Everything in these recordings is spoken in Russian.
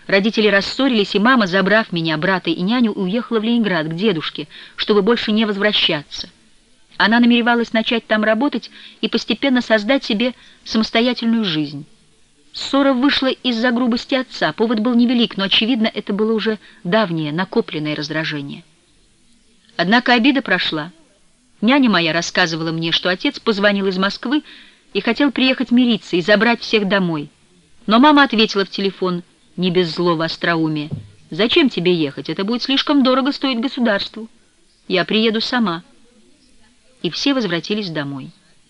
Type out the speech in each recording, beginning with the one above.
Родители рассорились, и мама, забрав меня, брата и няню, уехала в Ленинград к дедушке, чтобы больше не возвращаться. Она намеревалась начать там работать и постепенно создать себе самостоятельную жизнь. Ссора вышла из-за грубости отца. Повод был невелик, но, очевидно, это было уже давнее, накопленное раздражение. Однако обида прошла. Няня моя рассказывала мне, что отец позвонил из Москвы и хотел приехать мириться и забрать всех домой. Но мама ответила в телефон, не без злого остроумия: «Зачем тебе ехать? Это будет слишком дорого стоить государству. Я приеду сама». И все возвратились домой.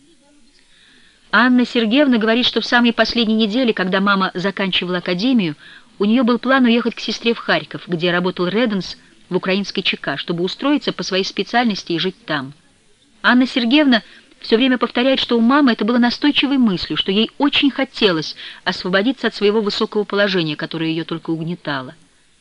Анна Сергеевна говорит, что в самые последние недели, когда мама заканчивала академию, у нее был план уехать к сестре в Харьков, где работал Реденс в украинской ЧК, чтобы устроиться по своей специальности и жить там. Анна Сергеевна все время повторяет, что у мамы это было настойчивой мыслью, что ей очень хотелось освободиться от своего высокого положения, которое ее только угнетало.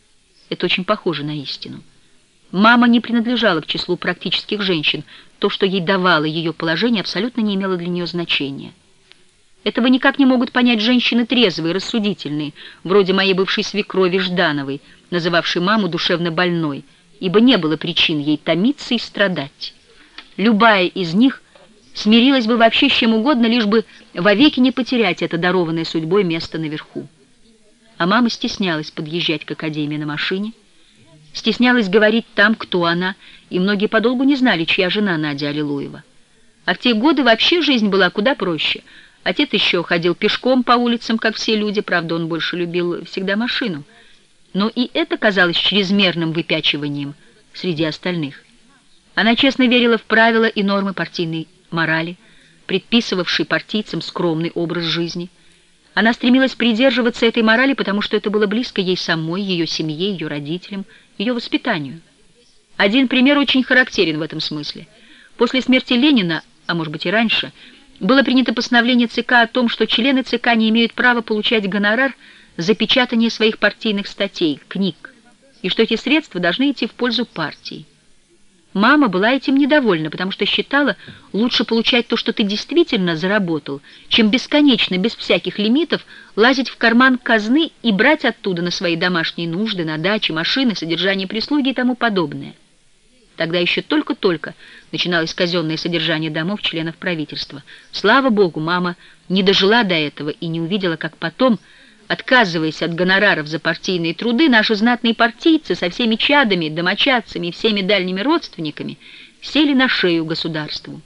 Это очень похоже на истину. Мама не принадлежала к числу практических женщин. То, что ей давало ее положение, абсолютно не имело для нее значения. Этого никак не могут понять женщины трезвые, рассудительные, вроде моей бывшей свекрови Ждановой, называвшей маму душевно больной, ибо не было причин ей томиться и страдать. Любая из них смирилась бы вообще с чем угодно, лишь бы вовеки не потерять это дарованное судьбой место наверху. А мама стеснялась подъезжать к академии на машине, стеснялась говорить там, кто она, и многие подолгу не знали, чья жена Надя Аллилуева. А в те годы вообще жизнь была куда проще. Отец еще ходил пешком по улицам, как все люди, правда, он больше любил всегда машину. Но и это казалось чрезмерным выпячиванием среди остальных. Она честно верила в правила и нормы партийной морали, предписывавшей партийцам скромный образ жизни. Она стремилась придерживаться этой морали, потому что это было близко ей самой, ее семье, ее родителям, ее воспитанию. Один пример очень характерен в этом смысле. После смерти Ленина, а может быть и раньше, было принято постановление ЦК о том, что члены ЦК не имеют права получать гонорар за печатание своих партийных статей, книг, и что эти средства должны идти в пользу партии. Мама была этим недовольна, потому что считала, лучше получать то, что ты действительно заработал, чем бесконечно, без всяких лимитов, лазить в карман казны и брать оттуда на свои домашние нужды, на дачи, машины, содержание прислуги и тому подобное. Тогда еще только-только начиналось казенное содержание домов членов правительства. Слава Богу, мама не дожила до этого и не увидела, как потом, отказываясь от гонораров за партийные труды, наши знатные партийцы со всеми чадами, домочадцами и всеми дальними родственниками сели на шею государству.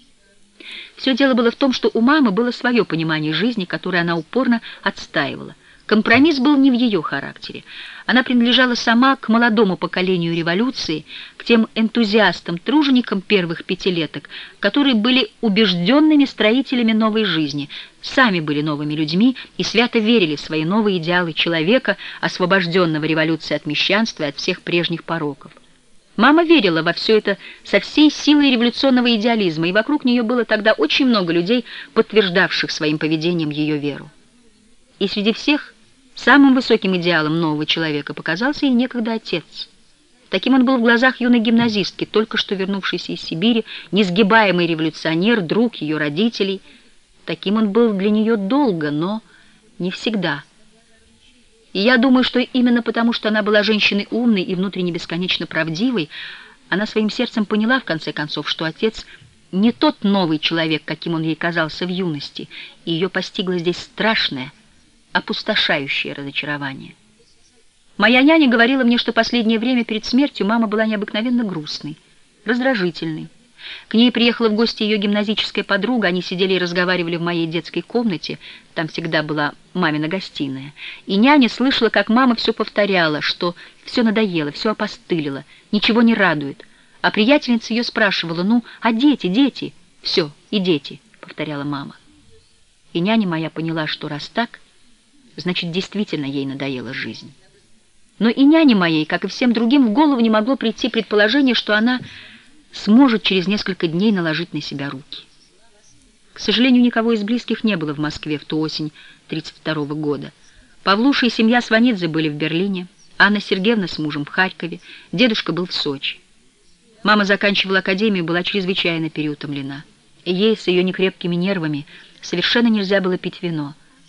Все дело было в том, что у мамы было свое понимание жизни, которое она упорно отстаивала. Компромисс был не в ее характере. Она принадлежала сама к молодому поколению революции, к тем энтузиастам-труженикам первых пятилеток, которые были убежденными строителями новой жизни, сами были новыми людьми и свято верили в свои новые идеалы человека, освобожденного революцией от мещанства и от всех прежних пороков. Мама верила во все это со всей силой революционного идеализма, и вокруг нее было тогда очень много людей, подтверждавших своим поведением ее веру. И среди всех самым высоким идеалом нового человека показался ей некогда отец. Таким он был в глазах юной гимназистки, только что вернувшейся из Сибири, несгибаемый революционер, друг ее родителей. Таким он был для нее долго, но не всегда. И я думаю, что именно потому, что она была женщиной умной и внутренне бесконечно правдивой, она своим сердцем поняла, в конце концов, что отец не тот новый человек, каким он ей казался в юности, и ее постигло здесь страшное, опустошающее разочарование. Моя няня говорила мне, что последнее время перед смертью мама была необыкновенно грустной, раздражительной. К ней приехала в гости ее гимназическая подруга, они сидели и разговаривали в моей детской комнате, там всегда была мамина гостиная, и няня слышала, как мама все повторяла, что все надоело, все опостылило, ничего не радует, а приятельница ее спрашивала: «Ну, а дети, дети?» «Все, и дети», — повторяла мама. И няня моя поняла, что раз так, значит, действительно ей надоела жизнь. Но и няне моей, как и всем другим, в голову не могло прийти предположение, что она сможет через несколько дней наложить на себя руки. К сожалению, никого из близких не было в Москве в ту осень 1932 года. Павлуша и семья Сванидзе были в Берлине, Анна Сергеевна с мужем в Харькове, дедушка был в Сочи. Мама заканчивала академию, была чрезвычайно переутомлена. И ей с ее некрепкими нервами совершенно нельзя было пить вино.